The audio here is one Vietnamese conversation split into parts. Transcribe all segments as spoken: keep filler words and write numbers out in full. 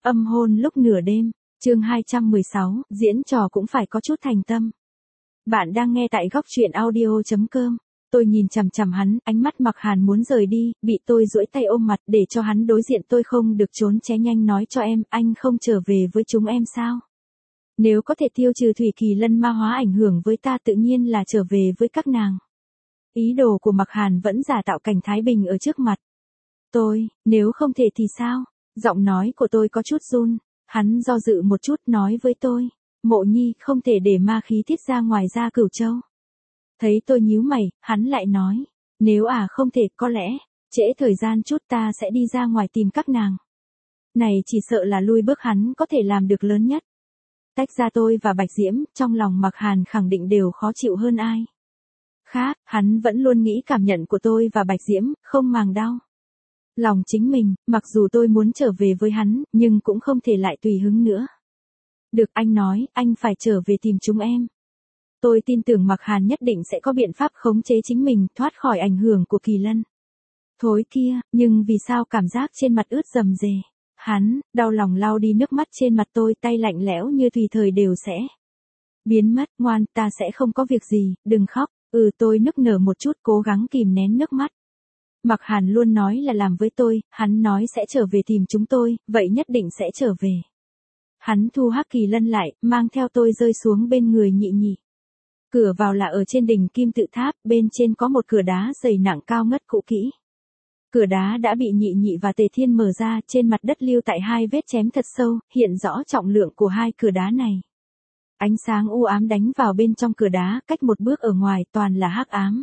Âm hôn lúc nửa đêm, chương hai trăm mười sáu, diễn trò cũng phải có chút thành tâm. Bạn đang nghe tại góc truyện audio chấm com. Tôi nhìn chằm chằm hắn, ánh mắt Mặc Hàn muốn rời đi, bị tôi duỗi tay ôm mặt để cho hắn đối diện tôi không được trốn tránh nhanh nói cho em, anh không trở về với chúng em sao? Nếu có thể tiêu trừ Thủy Kỳ Lân ma hóa ảnh hưởng với ta tự nhiên là trở về với các nàng. Ý đồ của Mặc Hàn vẫn giả tạo cảnh thái bình ở trước mặt. Tôi, nếu không thể thì sao? Giọng nói của tôi có chút run, hắn do dự một chút nói với tôi, Mộ Nhi không thể để ma khí tiết ra ngoài ra Cửu Châu. Thấy tôi nhíu mày, hắn lại nói, nếu à không thể có lẽ, trễ thời gian chút ta sẽ đi ra ngoài tìm các nàng. Này chỉ sợ là lui bước hắn có thể làm được lớn nhất. Tách ra tôi và Bạch Diễm, trong lòng Mặc Hàn khẳng định đều khó chịu hơn ai. Khác, hắn vẫn luôn nghĩ cảm nhận của tôi và Bạch Diễm, không màng đau. Lòng chính mình, mặc dù tôi muốn trở về với hắn, nhưng cũng không thể lại tùy hứng nữa. Được, anh nói, anh phải trở về tìm chúng em. Tôi tin tưởng Mặc Hàn nhất định sẽ có biện pháp khống chế chính mình, thoát khỏi ảnh hưởng của Kỳ Lân. Thối kia, nhưng vì sao cảm giác trên mặt ướt rầm rề? Hắn, đau lòng lau đi nước mắt trên mặt tôi, tay lạnh lẽo như tùy thời đều sẽ biến mất. Ngoan, ta sẽ không có việc gì, đừng khóc. Ừ, tôi nức nở một chút, cố gắng kìm nén nước mắt. Mặc Hàn luôn nói là làm với tôi, hắn nói sẽ trở về tìm chúng tôi, vậy nhất định sẽ trở về. Hắn thu Hắc Kỳ Lân lại, mang theo tôi rơi xuống bên người Nhị Nhị. Cửa vào là ở trên đỉnh kim tự tháp, bên trên có một cửa đá dày nặng cao ngất cũ kỹ. Cửa đá đã bị Nhị Nhị và Tề Thiên mở ra, trên mặt đất lưu tại hai vết chém thật sâu, hiện rõ trọng lượng của hai cửa đá này. Ánh sáng u ám đánh vào bên trong cửa đá, cách một bước ở ngoài toàn là hắc ám.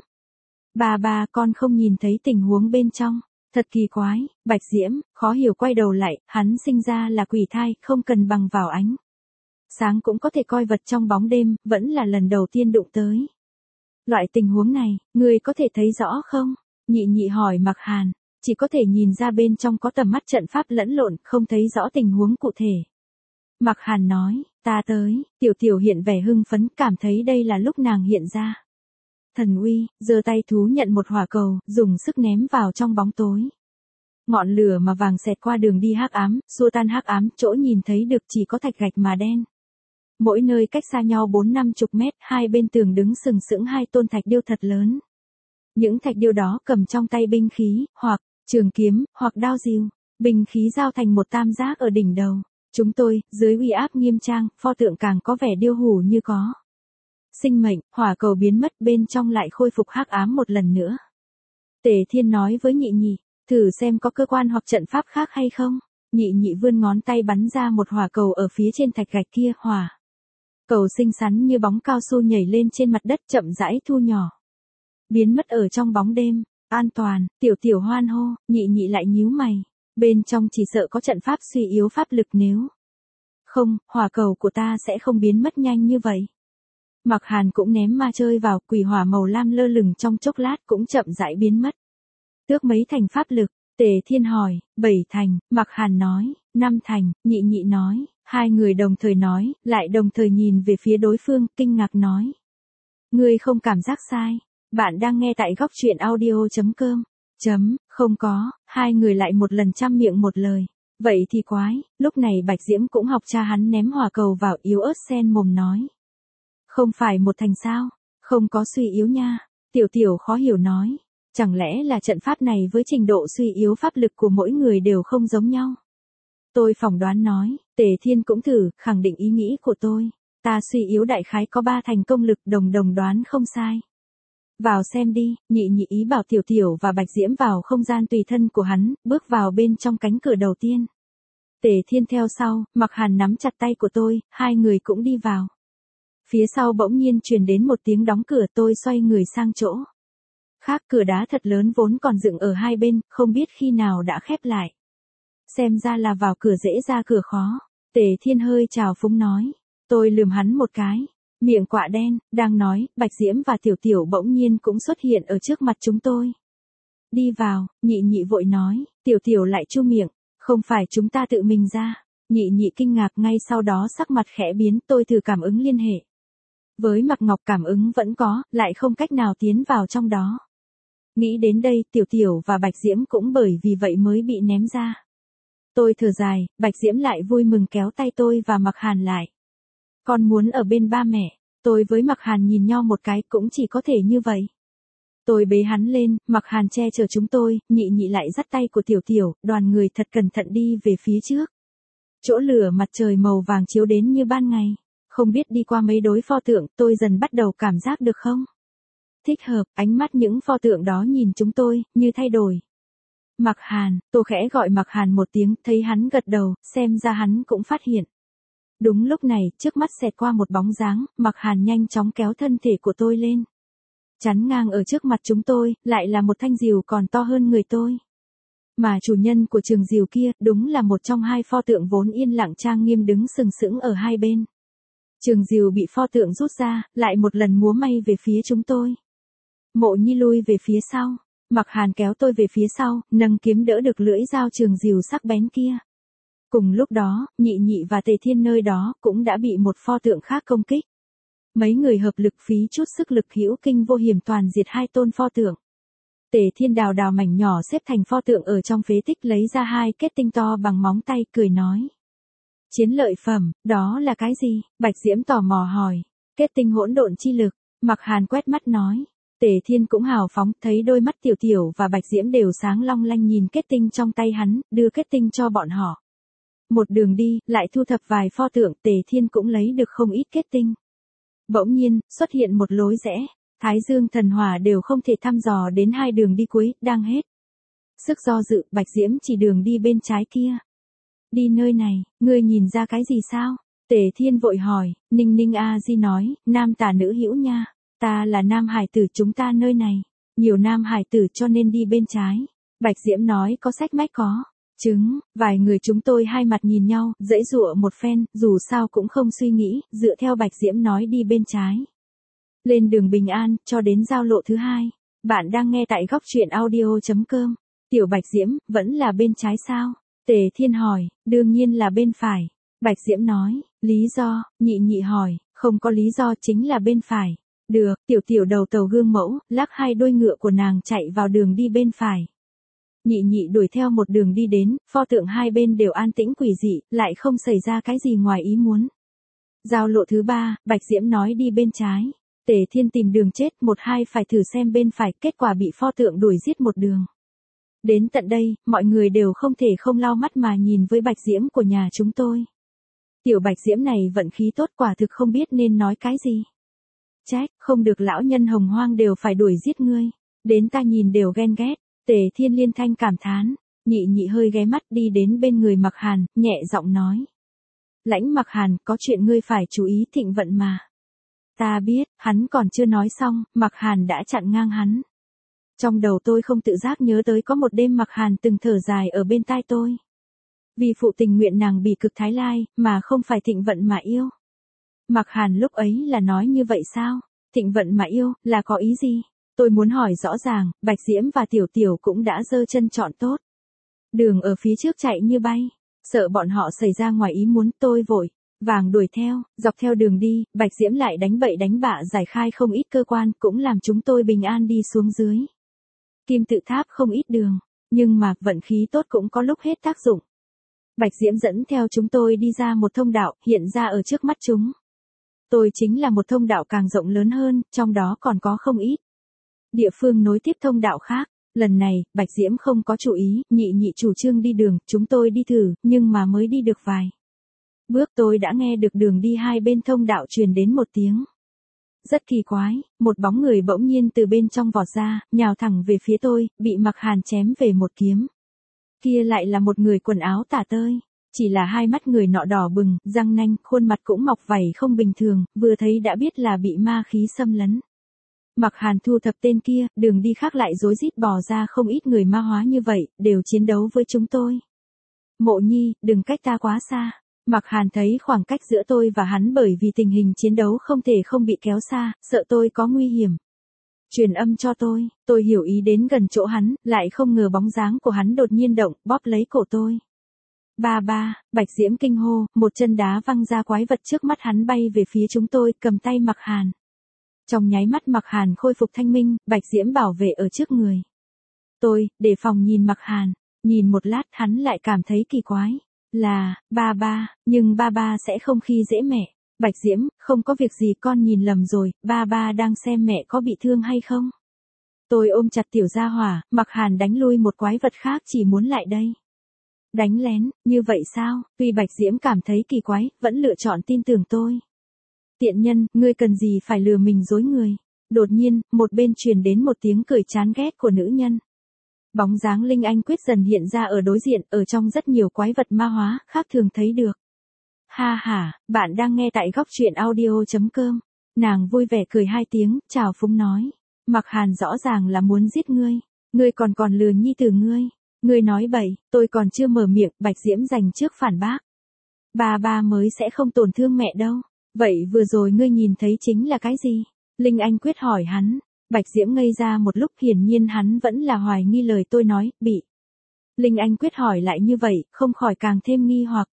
Bà bà con không nhìn thấy tình huống bên trong, thật kỳ quái. Bạch Diễm, khó hiểu quay đầu lại, hắn sinh ra là quỷ thai, không cần bằng vào ánh sáng cũng có thể coi vật trong bóng đêm, vẫn là lần đầu tiên đụng tới. Loại tình huống này, người có thể thấy rõ không? Nhị Nhị hỏi Mặc Hàn, chỉ có thể nhìn ra bên trong có tầm mắt trận pháp lẫn lộn, không thấy rõ tình huống cụ thể. Mặc Hàn nói, ta tới, Tiểu Tiểu hiện vẻ hưng phấn, cảm thấy đây là lúc nàng hiện ra. Thần uy, giơ tay thú nhận một hỏa cầu, dùng sức ném vào trong bóng tối. Ngọn lửa mà vàng xẹt qua đường đi hắc ám, xua tan hắc ám, chỗ nhìn thấy được chỉ có thạch gạch mà đen. Mỗi nơi cách xa nhau bốn năm chục mét, hai bên tường đứng sừng sững hai tôn thạch điêu thật lớn. Những thạch điêu đó cầm trong tay binh khí, hoặc trường kiếm, hoặc đao rìu, binh khí giao thành một tam giác ở đỉnh đầu. Chúng tôi, dưới uy áp nghiêm trang, pho tượng càng có vẻ điêu hủ như có sinh mệnh. Hỏa cầu biến mất, bên trong lại khôi phục hắc ám một lần nữa. Tề Thiên nói với Nhị Nhị, thử xem có cơ quan hoặc trận pháp khác hay không. Nhị Nhị vươn ngón tay bắn ra một hỏa cầu ở phía trên thạch gạch kia, hỏa cầu xinh xắn như bóng cao su nhảy lên trên mặt đất, chậm rãi thu nhỏ, biến mất ở trong bóng đêm. An toàn, Tiểu Tiểu hoan hô. Nhị Nhị lại nhíu mày, bên trong chỉ sợ có trận pháp suy yếu pháp lực, nếu không, hỏa cầu của ta sẽ không biến mất nhanh như vậy. Mặc Hàn cũng ném ma chơi vào, quỷ hỏa màu lam lơ lửng trong chốc lát cũng chậm rãi biến mất. Tước mấy thành pháp lực? Tề Thiên hỏi. Bảy thành, Mặc Hàn nói. Năm thành, Nhị Nhị nói. Hai người đồng thời nói, lại đồng thời nhìn về phía đối phương, kinh ngạc nói. Ngươi không cảm giác sai. Bạn đang nghe tại góc truyện audio chấm com. Chấm, không có. Hai người lại một lần trăm miệng một lời. Vậy thì quái. Lúc này Bạch Diễm cũng học cha hắn ném hỏa cầu vào, yếu ớt sen mồm nói. Không phải một thành sao? Không có suy yếu nha. Tiểu Tiểu khó hiểu nói. Chẳng lẽ là trận pháp này với trình độ suy yếu pháp lực của mỗi người đều không giống nhau? Tôi phỏng đoán nói. Tề Thiên cũng thử, khẳng định ý nghĩ của tôi. Ta suy yếu đại khái có ba thành công lực, đồng đồng đoán không sai. Vào xem đi. Nhị Nhị ý bảo Tiểu Tiểu và Bạch Diễm vào không gian tùy thân của hắn, bước vào bên trong cánh cửa đầu tiên. Tề Thiên theo sau, Mặc Hàn nắm chặt tay của tôi, hai người cũng đi vào. Phía sau bỗng nhiên truyền đến một tiếng đóng cửa, tôi xoay người sang chỗ khác, cửa đá thật lớn vốn còn dựng ở hai bên, không biết khi nào đã khép lại. Xem ra là vào cửa dễ ra cửa khó. Tề Thiên hơi trào phúng nói. Tôi lườm hắn một cái. Miệng quạ đen, đang nói, Bạch Diễm và Tiểu Tiểu bỗng nhiên cũng xuất hiện ở trước mặt chúng tôi. Đi vào, Nhị Nhị vội nói. Tiểu Tiểu lại chu miệng. Không phải chúng ta tự mình ra. Nhị Nhị kinh ngạc, ngay sau đó sắc mặt khẽ biến, tôi thử cảm ứng liên hệ với Mặc Ngọc, cảm ứng vẫn có, lại không cách nào tiến vào trong đó. Nghĩ đến đây, Tiểu Tiểu và Bạch Diễm cũng bởi vì vậy mới bị ném ra. Tôi thở dài, Bạch Diễm lại vui mừng kéo tay tôi và Mặc Hàn lại. Con muốn ở bên ba mẹ. Tôi với Mặc Hàn nhìn nhau một cái, cũng chỉ có thể như vậy. Tôi bế hắn lên, Mặc Hàn che chở chúng tôi, nhị nhị lại dắt tay của Tiểu Tiểu, đoàn người thật cẩn thận đi về phía trước. Chỗ lửa mặt trời màu vàng chiếu đến như ban ngày. Không biết đi qua mấy đối pho tượng, tôi dần bắt đầu cảm giác được không? Thích hợp, ánh mắt những pho tượng đó nhìn chúng tôi, như thay đổi. Mặc Hàn, tôi khẽ gọi Mặc Hàn một tiếng, thấy hắn gật đầu, xem ra hắn cũng phát hiện. Đúng lúc này, trước mắt xẹt qua một bóng dáng, Mặc Hàn nhanh chóng kéo thân thể của tôi lên. Chắn ngang ở trước mặt chúng tôi, lại là một thanh diều còn to hơn người tôi. Mà chủ nhân của trường diều kia, đúng là một trong hai pho tượng vốn yên lặng trang nghiêm đứng sừng sững ở hai bên. Trường diều bị pho tượng rút ra, lại một lần múa may về phía chúng tôi. Mộ Nhi lui về phía sau, Mặc Hàn kéo tôi về phía sau, nâng kiếm đỡ được lưỡi dao trường diều sắc bén kia. Cùng lúc đó, Nhị Nhị và Tề Thiên nơi đó cũng đã bị một pho tượng khác công kích. Mấy người hợp lực phí chút sức lực hữu kinh vô hiểm toàn diệt hai tôn pho tượng. Tề Thiên đào đào mảnh nhỏ xếp thành pho tượng ở trong phế tích, lấy ra hai kết tinh to bằng móng tay, cười nói. Chiến lợi phẩm, đó là cái gì? Bạch Diễm tò mò hỏi. Kết tinh hỗn độn chi lực. Mặc Hàn quét mắt nói. Tề Thiên cũng hào phóng, thấy đôi mắt Tiểu Tiểu và Bạch Diễm đều sáng long lanh nhìn kết tinh trong tay hắn, đưa kết tinh cho bọn họ. Một đường đi, lại thu thập vài pho tượng, Tề Thiên cũng lấy được không ít kết tinh. Bỗng nhiên, xuất hiện một lối rẽ, Thái Dương thần hỏa đều không thể thăm dò đến hai đường đi cuối, đang hết. Sức do dự, Bạch Diễm chỉ đường đi bên trái kia. Đi nơi này, ngươi nhìn ra cái gì sao? Tề Thiên vội hỏi. Ninh Ninh A Di nói, nam tả nữ hữu nha. Ta là nam hải tử, chúng ta nơi này. Nhiều nam hải tử cho nên đi bên trái. Bạch Diễm nói có sách mách có. Chứng, vài người chúng tôi hai mặt nhìn nhau, dãy dụa một phen, dù sao cũng không suy nghĩ, dựa theo Bạch Diễm nói đi bên trái. Lên đường bình an, cho đến giao lộ thứ hai. Bạn đang nghe tại góc truyện audio chấm com. Tiểu Bạch Diễm, vẫn là bên trái sao? Tề Thiên hỏi, đương nhiên là bên phải. Bạch Diễm nói, lý do, Nhị Nhị hỏi, không có lý do, chính là bên phải. Được, Tiểu Tiểu đầu tàu gương mẫu, lắc hai đuôi ngựa của nàng chạy vào đường đi bên phải. Nhị Nhị đuổi theo một đường đi đến, pho tượng hai bên đều an tĩnh quỷ dị, lại không xảy ra cái gì ngoài ý muốn. Giao lộ thứ ba, Bạch Diễm nói đi bên trái. Tề Thiên tìm đường chết, một hai phải thử xem bên phải, kết quả bị pho tượng đuổi giết một đường. Đến tận đây, mọi người đều không thể không lau mắt mà nhìn với Bạch Diễm của nhà chúng tôi. Tiểu Bạch Diễm này vận khí tốt, quả thực không biết nên nói cái gì. Trách, không được lão nhân hồng hoang đều phải đuổi giết ngươi. Đến ta nhìn đều ghen ghét. Tề Thiên liên thanh cảm thán. Nhị Nhị hơi ghé mắt đi đến bên người Mặc Hàn, nhẹ giọng nói. Lãnh Mặc Hàn, có chuyện ngươi phải chú ý, thịnh vận mà. Ta biết, hắn còn chưa nói xong, Mặc Hàn đã chặn ngang hắn. Trong đầu tôi không tự giác nhớ tới có một đêm Mặc Hàn từng thở dài ở bên tai tôi. Vì phụ tình nguyện nàng bị cực thái lai, mà không phải thịnh vận mà yêu. Mặc Hàn lúc ấy là nói như vậy sao? Thịnh vận mà yêu, là có ý gì? Tôi muốn hỏi rõ ràng, Bạch Diễm và Tiểu Tiểu cũng đã giơ chân chọn tốt. Đường ở phía trước chạy như bay, sợ bọn họ xảy ra ngoài ý muốn, tôi vội vàng đuổi theo, dọc theo đường đi, Bạch Diễm lại đánh bậy đánh bạ giải khai không ít cơ quan, cũng làm chúng tôi bình an đi xuống dưới. Kim tự tháp không ít đường, nhưng mà vận khí tốt cũng có lúc hết tác dụng. Bạch Diễm dẫn theo chúng tôi đi ra một thông đạo, hiện ra ở trước mắt chúng. Tôi chính là một thông đạo càng rộng lớn hơn, trong đó còn có không ít địa phương nối tiếp thông đạo khác. Lần này, Bạch Diễm không có chủ ý, Nhị Nhị chủ trương đi đường, chúng tôi đi thử, nhưng mà mới đi được vài bước tôi đã nghe được đường đi hai bên thông đạo truyền đến một tiếng. Rất kỳ quái, một bóng người bỗng nhiên từ bên trong vọt ra, nhào thẳng về phía tôi, bị Mặc Hàn chém về một kiếm. Kia lại là một người quần áo tả tơi, chỉ là hai mắt người nọ đỏ bừng, răng nanh, khuôn mặt cũng mọc vảy không bình thường, vừa thấy đã biết là bị ma khí xâm lấn. Mặc Hàn thu thập tên kia, đường đi khác lại rối rít bò ra không ít người ma hóa như vậy, đều chiến đấu với chúng tôi. Mộ Nhi, đừng cách ta quá xa. Mặc Hàn thấy khoảng cách giữa tôi và hắn bởi vì tình hình chiến đấu không thể không bị kéo xa, sợ tôi có nguy hiểm. Truyền âm cho tôi, tôi hiểu ý đến gần chỗ hắn, lại không ngờ bóng dáng của hắn đột nhiên động, bóp lấy cổ tôi. Ba ba, Bạch Diễm kinh hô, một chân đá văng ra quái vật trước mắt hắn bay về phía chúng tôi, cầm tay Mặc Hàn. Trong nháy mắt Mặc Hàn khôi phục thanh minh, Bạch Diễm bảo vệ ở trước người tôi, để phòng nhìn Mặc Hàn. Nhìn một lát hắn lại cảm thấy kỳ quái. Là, ba ba, nhưng ba ba sẽ không khi dễ mẹ. Bạch Diễm, không có việc gì con nhìn lầm rồi, ba ba đang xem mẹ có bị thương hay không. Tôi ôm chặt tiểu gia hỏa, Mặc Hàn đánh lui một quái vật khác chỉ muốn lại đây. Đánh lén, như vậy sao? Tuy Bạch Diễm cảm thấy kỳ quái, vẫn lựa chọn tin tưởng tôi. Tiện nhân, ngươi cần gì phải lừa mình dối người. Đột nhiên, một bên truyền đến một tiếng cười chán ghét của nữ nhân. Bóng dáng Linh Anh Quyết dần hiện ra ở đối diện, ở trong rất nhiều quái vật ma hóa, khác thường thấy được. Ha ha, bạn đang nghe tại góc truyện audio.com. Nàng vui vẻ cười hai tiếng, chào phúng nói. Mặc Hàn rõ ràng là muốn giết ngươi. Ngươi còn còn lừa nhi tử ngươi. Ngươi nói bậy, tôi còn chưa mở miệng, Bạch Diễm giành trước phản bác. Ba ba mới sẽ không tổn thương mẹ đâu. Vậy vừa rồi ngươi nhìn thấy chính là cái gì? Linh Anh Quyết hỏi hắn. Bạch Diễm ngây ra một lúc, hiển nhiên hắn vẫn là hoài nghi lời tôi nói, bị. Linh Anh Quyết hỏi lại như vậy, không khỏi càng thêm nghi hoặc.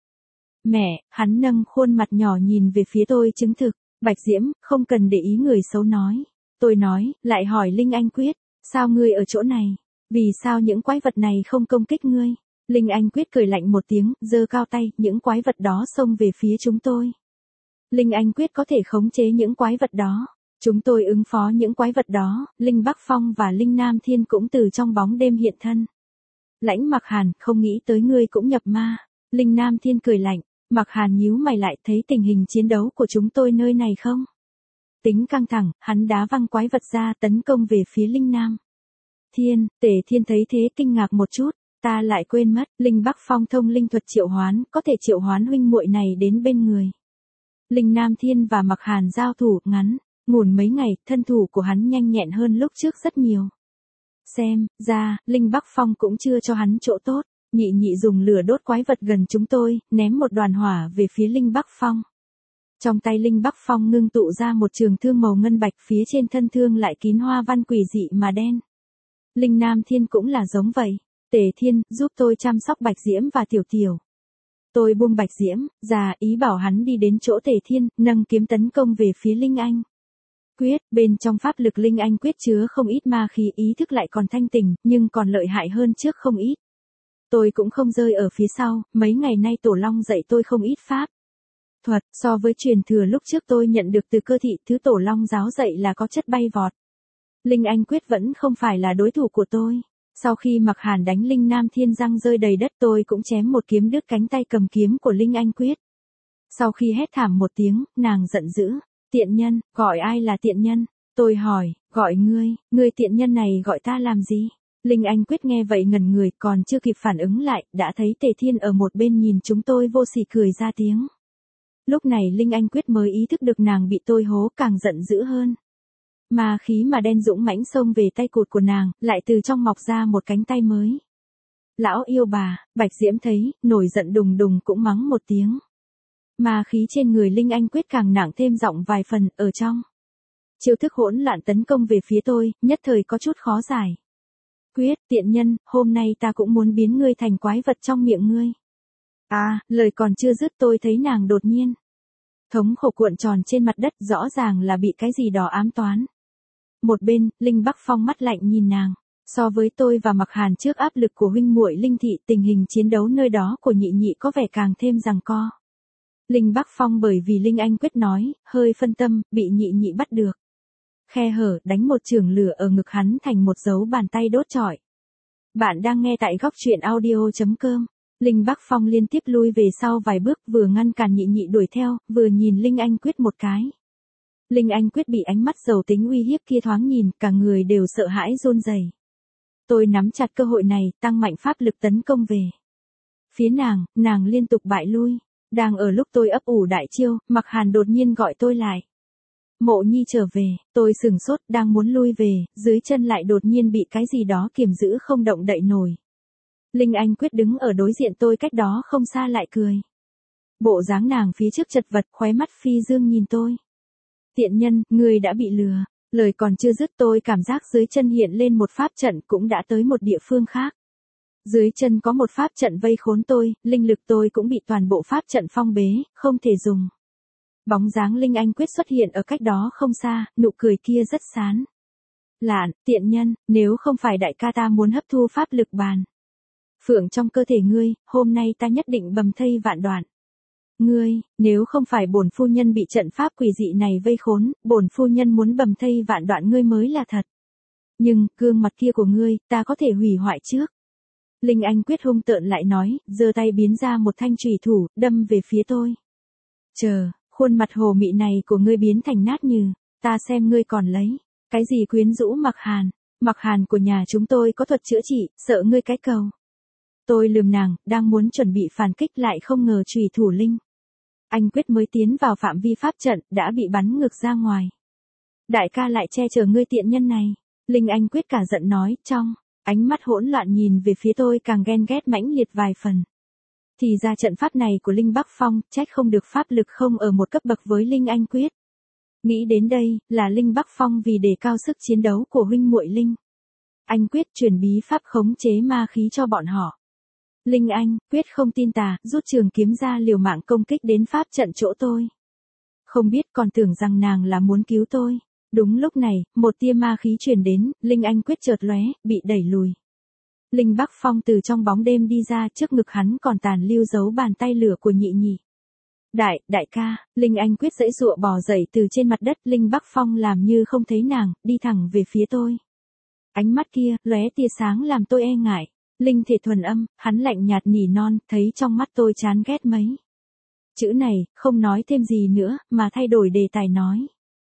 Mẹ, hắn nâng khuôn mặt nhỏ nhìn về phía tôi chứng thực. Bạch Diễm, không cần để ý người xấu nói. Tôi nói, lại hỏi Linh Anh Quyết, sao ngươi ở chỗ này? Vì sao những quái vật này không công kích ngươi? Linh Anh Quyết cười lạnh một tiếng, giơ cao tay, những quái vật đó xông về phía chúng tôi. Linh Anh Quyết có thể khống chế những quái vật đó. Chúng tôi ứng phó những quái vật đó, Linh Bắc Phong và Linh Nam Thiên cũng từ trong bóng đêm hiện thân. Lãnh Mặc Hàn, không nghĩ tới ngươi cũng nhập ma. Linh Nam Thiên cười lạnh, Mặc Hàn nhíu mày lại, thấy tình hình chiến đấu của chúng tôi nơi này không? Tính căng thẳng, hắn đá văng quái vật ra tấn công về phía Linh Nam Thiên. Tề Thiên thấy thế kinh ngạc một chút, ta lại quên mất, Linh Bắc Phong thông linh thuật triệu hoán, có thể triệu hoán huynh muội này đến bên người. Linh Nam Thiên và Mặc Hàn giao thủ ngắn, ngủn mấy ngày, thân thủ của hắn nhanh nhẹn hơn lúc trước rất nhiều. Xem ra, Linh Bắc Phong cũng chưa cho hắn chỗ tốt. Nhị nhị dùng lửa đốt quái vật gần chúng tôi, ném một đoàn hỏa về phía Linh Bắc Phong. Trong tay Linh Bắc Phong ngưng tụ ra một trường thương màu ngân bạch, phía trên thân thương lại kín hoa văn quỷ dị mà đen. Linh Nam Thiên cũng là giống vậy. Tề Thiên, giúp tôi chăm sóc Bạch Diễm và Tiểu Tiểu. Tôi buông Bạch Diễm ra, ý bảo hắn đi đến chỗ Tề Thiên, nâng kiếm tấn công về phía Linh Anh Quyết. Bên trong pháp lực Linh Anh Quyết chứa không ít ma khí, ý thức lại còn thanh tỉnh, nhưng còn lợi hại hơn trước không ít. Tôi cũng không rơi ở phía sau, mấy ngày nay Tổ Long dạy tôi không ít pháp thuật, so với truyền thừa lúc trước tôi nhận được từ cơ thị, thứ Tổ Long giáo dạy là có chất bay vọt. Linh Anh Quyết vẫn không phải là đối thủ của tôi. Sau khi Mặc Hàn đánh Linh Nam Thiên răng rơi đầy đất, tôi cũng chém một kiếm đứt cánh tay cầm kiếm của Linh Anh Quyết. Sau khi hét thảm một tiếng, nàng giận dữ. Tiện nhân, gọi ai là tiện nhân? Tôi hỏi, gọi ngươi, ngươi tiện nhân này gọi ta làm gì? Linh Anh Quyết nghe vậy ngẩn người, còn chưa kịp phản ứng lại, đã thấy Tề Thiên ở một bên nhìn chúng tôi vô sỉ cười ra tiếng. Lúc này Linh Anh Quyết mới ý thức được nàng bị tôi hố, càng giận dữ hơn. Ma khí mà đen dũng mãnh xông về tay cụt của nàng, lại từ trong mọc ra một cánh tay mới. Lão yêu bà, Bạch Diễm thấy, nổi giận đùng đùng cũng mắng một tiếng. Ma khí trên người Linh Anh Quyết càng nặng thêm giọng vài phần, ở trong chiêu thức hỗn loạn tấn công về phía tôi, nhất thời có chút khó giải. Quyết, tiện nhân, hôm nay ta cũng muốn biến ngươi thành quái vật trong miệng ngươi. À, lời còn chưa dứt tôi thấy nàng đột nhiên thống khổ cuộn tròn trên mặt đất, rõ ràng là bị cái gì đó ám toán. Một bên, Linh Bắc Phong mắt lạnh nhìn nàng. So với tôi và Mặc Hàn trước áp lực của huynh muội Linh thị, tình hình chiến đấu nơi đó của nhị nhị có vẻ càng thêm giằng co. Linh Bắc Phong bởi vì Linh Anh Quyết nói, hơi phân tâm, bị nhị nhị bắt được. Khe hở, đánh một chưởng lửa ở ngực hắn thành một dấu bàn tay đốt trọi. Bạn đang nghe tại góc truyện audio.com. Linh Bắc Phong liên tiếp lui về sau vài bước, vừa ngăn cản nhị nhị đuổi theo, vừa nhìn Linh Anh Quyết một cái. Linh Anh Quyết bị ánh mắt giàu tính uy hiếp kia thoáng nhìn, cả người đều sợ hãi run rẩy. Tôi nắm chặt cơ hội này, tăng mạnh pháp lực tấn công về phía nàng, nàng liên tục bại lui. Đang ở lúc tôi ấp ủ đại chiêu, Mặc Hàn đột nhiên gọi tôi lại. Mộ Nhi trở về, tôi sừng sốt, đang muốn lui về, dưới chân lại đột nhiên bị cái gì đó kiềm giữ không động đậy nổi. Linh Anh Quyết đứng ở đối diện tôi cách đó không xa lại cười. Bộ dáng nàng phía trước chật vật, khóe mắt phi dương nhìn tôi. Tiện nhân, người đã bị lừa. Lời còn chưa dứt tôi cảm giác dưới chân hiện lên một pháp trận, cũng đã tới một địa phương khác. Dưới chân có một pháp trận vây khốn tôi, linh lực tôi cũng bị toàn bộ pháp trận phong bế, không thể dùng. Bóng dáng Linh Anh Quyết xuất hiện ở cách đó không xa, nụ cười kia rất sán lạn. Tiện nhân, nếu không phải đại ca ta muốn hấp thu pháp lực bàn Phượng trong cơ thể ngươi, hôm nay ta nhất định bầm thây vạn đoạn. Ngươi, nếu không phải bổn phu nhân bị trận pháp quỷ dị này vây khốn, bổn phu nhân muốn bầm thây vạn đoạn ngươi mới là thật. Nhưng, gương mặt kia của ngươi, ta có thể hủy hoại trước. Linh Anh Quyết hung tợn lại nói, giơ tay biến ra một thanh chùy thủ, đâm về phía tôi. Chờ, khuôn mặt hồ mị này của ngươi biến thành nát nhừ, ta xem ngươi còn lấy. Cái gì quyến rũ Mặc Hàn, Mặc Hàn của nhà chúng tôi có thuật chữa trị, sợ ngươi cái cầu. Tôi lườm nàng, đang muốn chuẩn bị phản kích lại không ngờ chùy thủ Linh Anh Quyết mới tiến vào phạm vi pháp trận, đã bị bắn ngược ra ngoài. Đại ca lại che chở ngươi tiện nhân này. Linh Anh Quyết cả giận nói, trong ánh mắt hỗn loạn nhìn về phía tôi càng ghen ghét mãnh liệt vài phần. Thì ra trận pháp này của Linh Bắc Phong, trách không được pháp lực không ở một cấp bậc với Linh Anh Quyết. Nghĩ đến đây, là Linh Bắc Phong vì đề cao sức chiến đấu của huynh muội Linh Anh Quyết truyền bí pháp khống chế ma khí cho bọn họ. Linh Anh Quyết không tin tà, rút trường kiếm ra liều mạng công kích đến pháp trận chỗ tôi. Không biết còn tưởng rằng nàng là muốn cứu tôi. Đúng lúc này, một tia ma khí truyền đến, Linh Anh Quyết chợt lóe, bị đẩy lùi. Linh Bắc Phong từ trong bóng đêm đi ra, trước ngực hắn còn tàn lưu dấu bàn tay lửa của nhị nhị. Đại, đại ca, Linh Anh Quyết giãy giụa bò dậy từ trên mặt đất, Linh Bắc Phong làm như không thấy nàng, đi thẳng về phía tôi. Ánh mắt kia, lóe tia sáng làm tôi e ngại. Linh thể thuần âm, hắn lạnh nhạt nỉ non, thấy trong mắt tôi chán ghét mấy chữ này, không nói thêm gì nữa, mà thay đổi đề tài nói.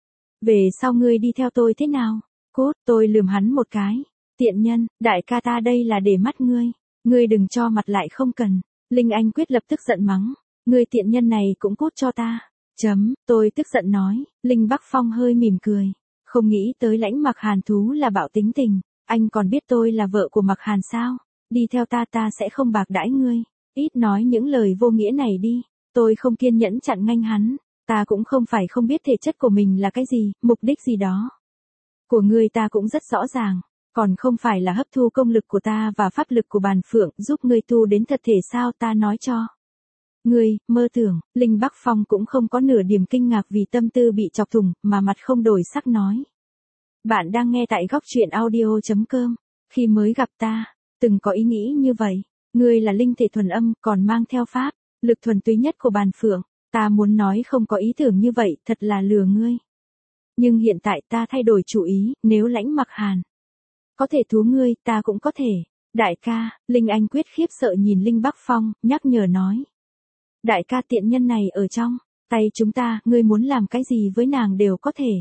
Về sau ngươi đi theo tôi thế nào? Cốt, tôi lườm hắn một cái. Tiện nhân, đại ca ta đây là để mắt ngươi. Ngươi đừng cho mặt lại không cần. Linh Anh Quyết lập tức giận mắng. Ngươi tiện nhân này cũng cốt cho ta. Chấm, tôi tức giận nói. Linh Bắc Phong hơi mỉm cười. Không nghĩ tới lãnh Mặc Hàn thú là bạo tính tình. Anh còn biết tôi là vợ của Mặc Hàn sao? Đi theo ta ta sẽ không bạc đãi ngươi. Ít nói những lời vô nghĩa này đi. Tôi không kiên nhẫn chặn ngang hắn. Ta cũng không phải không biết thể chất của mình là cái gì, mục đích gì đó. Của ngươi ta cũng rất rõ ràng. Còn không phải là hấp thu công lực của ta và pháp lực của bàn phượng giúp ngươi tu đến thật thể sao ta nói cho. Ngươi, mơ tưởng, Linh Bắc Phong cũng không có nửa điểm kinh ngạc vì tâm tư bị chọc thủng, mà mặt không đổi sắc nói. Bạn đang nghe tại góc truyện audio.com. Khi mới gặp ta, từng có ý nghĩ như vậy. Ngươi là linh thể thuần âm, còn mang theo pháp, lực thuần túy nhất của bàn phượng. Ta muốn nói không có ý tưởng như vậy, thật là lừa ngươi. Nhưng hiện tại ta thay đổi chủ ý, nếu lãnh Mặc Hàn có thể thú ngươi, ta cũng có thể. Đại ca, Linh Anh Quyết khiếp sợ nhìn Linh Bắc Phong, nhắc nhở nói. Đại ca tiện nhân này ở trong tay chúng ta, ngươi muốn làm cái gì với nàng đều có thể.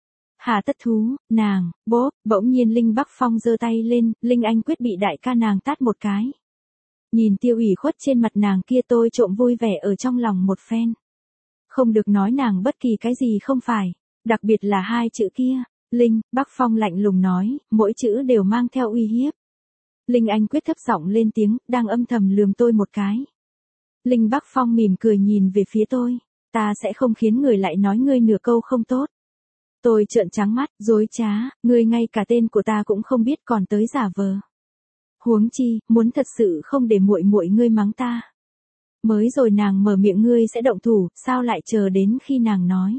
Hà tất thú, nàng, bố, bỗng nhiên Linh Bắc Phong giơ tay lên, Linh Anh Quyết bị đại ca nàng tát một cái. Nhìn tiêu ủy khuất trên mặt nàng kia tôi trộm vui vẻ ở trong lòng một phen. Không được nói nàng bất kỳ cái gì không phải, đặc biệt là hai chữ kia. Linh, Bắc Phong lạnh lùng nói, mỗi chữ đều mang theo uy hiếp. Linh Anh Quyết thấp giọng lên tiếng, đang âm thầm lườm tôi một cái. Linh Bắc Phong mỉm cười nhìn về phía tôi, ta sẽ không khiến người lại nói ngươi nửa câu không tốt. Tôi trợn trắng mắt, dối trá, ngươi ngay cả tên của ta cũng không biết còn tới giả vờ. Huống chi, muốn thật sự không để muội muội ngươi mắng ta. Mới rồi nàng mở miệng ngươi sẽ động thủ, sao lại chờ đến khi nàng nói.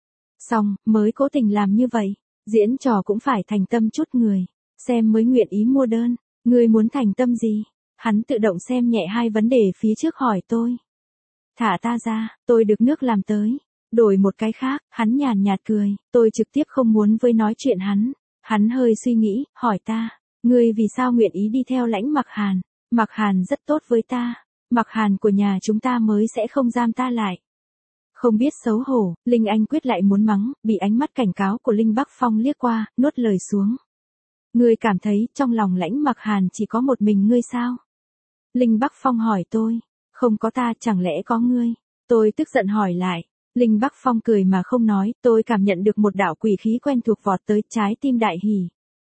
Xong, mới cố tình làm như vậy, diễn trò cũng phải thành tâm chút người, xem mới nguyện ý mua đơn, ngươi muốn thành tâm gì? Hắn tự động xem nhẹ hai vấn đề phía trước hỏi tôi. Thả ta ra, tôi được nước làm tới. Đổi một cái khác, hắn nhàn nhạt cười, tôi trực tiếp không muốn với nói chuyện hắn. Hắn hơi suy nghĩ, hỏi ta, ngươi vì sao nguyện ý đi theo lãnh Mặc Hàn? Mặc Hàn rất tốt với ta, Mặc Hàn của nhà chúng ta mới sẽ không giam ta lại. Không biết xấu hổ, Linh Anh Quyết lại muốn mắng, bị ánh mắt cảnh cáo của Linh Bắc Phong liếc qua, nuốt lời xuống. Ngươi cảm thấy trong lòng lãnh Mặc Hàn chỉ có một mình ngươi sao? Linh Bắc Phong hỏi tôi, không có ta chẳng lẽ có ngươi? Tôi tức giận hỏi lại. Linh Bắc Phong cười mà không nói, tôi cảm nhận được một đạo quỷ khí quen thuộc vọt tới trái tim đại hỉ.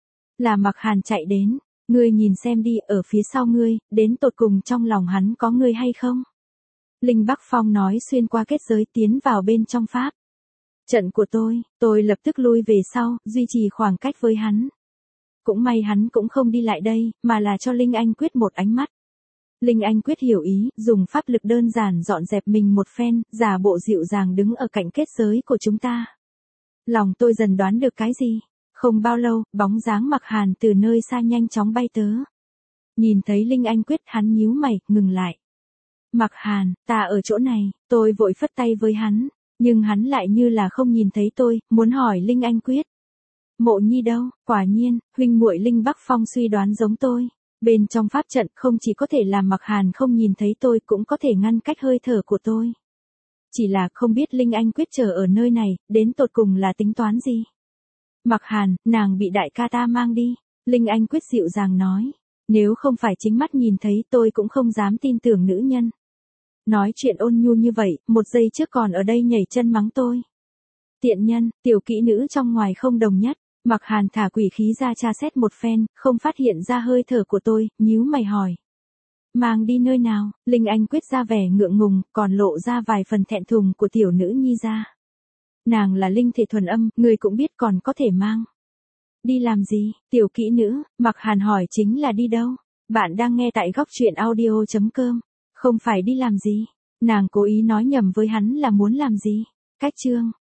Là Mặc Hàn chạy đến, ngươi nhìn xem đi, ở phía sau ngươi, đến tột cùng trong lòng hắn có ngươi hay không? Linh Bắc Phong nói xuyên qua kết giới tiến vào bên trong pháp trận của tôi, tôi lập tức lui về sau, duy trì khoảng cách với hắn. Cũng may hắn cũng không đi lại đây, mà là cho Linh Anh Quyết một ánh mắt. Linh Anh Quyết hiểu ý, dùng pháp lực đơn giản dọn dẹp mình một phen, giả bộ dịu dàng đứng ở cạnh kết giới của chúng ta. Lòng tôi dần đoán được cái gì. Không bao lâu, bóng dáng Mặc Hàn từ nơi xa nhanh chóng bay tới. Nhìn thấy Linh Anh Quyết hắn nhíu mày, ngừng lại. Mặc Hàn, ta ở chỗ này, tôi vội phất tay với hắn, nhưng hắn lại như là không nhìn thấy tôi, muốn hỏi Linh Anh Quyết. Mộ Nhi đâu? Quả nhiên, huynh muội Linh Bắc Phong suy đoán giống tôi. Bên trong pháp trận không chỉ có thể làm Mặc Hàn không nhìn thấy tôi cũng có thể ngăn cách hơi thở của tôi. Chỉ là không biết Linh Anh Quyết chờ ở nơi này, đến tột cùng là tính toán gì? Mặc Hàn, nàng bị đại ca ta mang đi. Linh Anh Quyết dịu dàng nói. Nếu không phải chính mắt nhìn thấy tôi cũng không dám tin tưởng nữ nhân. Nói chuyện ôn nhu như vậy, một giây trước còn ở đây nhảy chân mắng tôi. Tiện nhân, tiểu kỹ nữ trong ngoài không đồng nhất. Mặc Hàn thả quỷ khí ra tra xét một phen, không phát hiện ra hơi thở của tôi, nhíu mày hỏi. Mang đi nơi nào? Linh Anh Quyết ra vẻ ngượng ngùng, còn lộ ra vài phần thẹn thùng của tiểu nữ nhi ra. Nàng là linh thể thuần âm, người cũng biết còn có thể mang. Đi làm gì? Tiểu kỹ nữ, Mặc Hàn hỏi chính là đi đâu? Bạn đang nghe tại góc truyện audio chấm com. Không phải đi làm gì. Nàng cố ý nói nhầm với hắn là muốn làm gì. Cách chương.